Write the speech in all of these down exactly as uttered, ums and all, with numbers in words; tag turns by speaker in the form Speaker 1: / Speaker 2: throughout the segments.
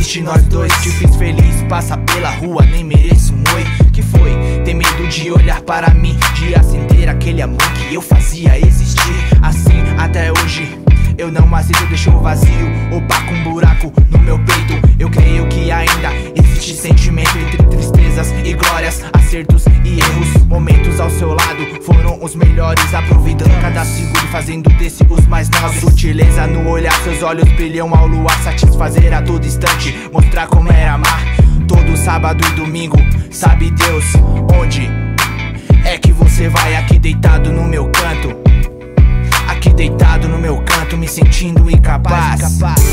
Speaker 1: existe nós dois. Te fiz feliz, passa pela rua, nem mereço um oi. Que foi? Ter medo de olhar para mim, de acender aquele amor que eu fazia existir. Assim até hoje eu não aceito, deixou vazio, opaco, um buraco no meu peito. Eu creio que ainda existe sentimento entre tristezas e glórias, acertos e erros. Momentos ao seu lado foram os melhores, aproveitando cada segundo, fazendo desse os mais novos. Sutileza no olhar, seus olhos brilham ao luar, satisfazer a todo instante, mostrar como era amar. Todo sábado e domingo, sabe Deus onde é que você vai? Aqui deitado no meu canto, aqui deitado no meu canto, me sentindo incapaz.
Speaker 2: Baby,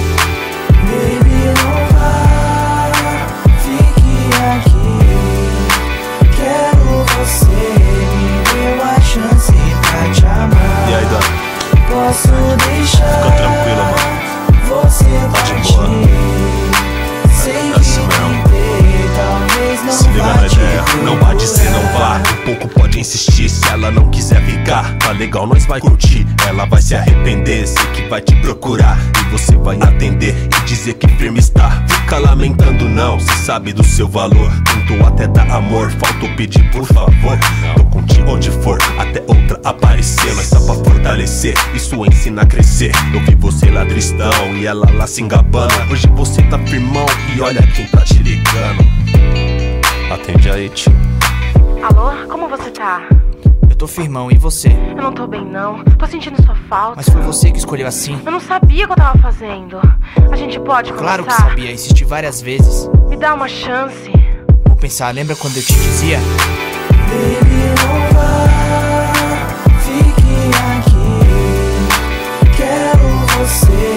Speaker 2: não vá, fique aqui. Quero você, me dê uma chance pra te amar.
Speaker 3: E aí, Dan?
Speaker 2: Posso deixar,
Speaker 3: fica tranquila, mano.
Speaker 2: Você
Speaker 3: tá de boa.
Speaker 2: Sei
Speaker 3: é assim mesmo.
Speaker 2: Talvez não
Speaker 3: se liga
Speaker 2: vá
Speaker 3: na ideia, não vai dizer não vá. Um pouco pode insistir, se ela não quiser ficar, tá legal, nós vai curtir. Ela vai se arrepender, sei que vai te procurar, e você vai atender e dizer que firme está. Fica lamentando não, se sabe do seu valor. Tentou até dar amor, faltou pedir por favor. Tô contigo onde for, até outra aparecer. Mas só pra fortalecer, isso ensina a crescer. Eu vi você lá tristão e ela lá se engabando. Hoje você tá firmão e olha quem tá te ligando. Atende aí, tio.
Speaker 4: Alô, como você tá?
Speaker 1: Eu tô firmão, e você?
Speaker 4: Eu não tô bem não, tô sentindo sua falta.
Speaker 1: Mas foi você que escolheu assim.
Speaker 4: Eu não sabia o que eu tava fazendo. A gente pode conversar?
Speaker 1: Claro que sabia, insisti várias vezes.
Speaker 4: Me dá uma chance.
Speaker 1: Vou pensar, lembra quando eu te dizia?
Speaker 2: Baby, não vá, fique aqui. Quero você.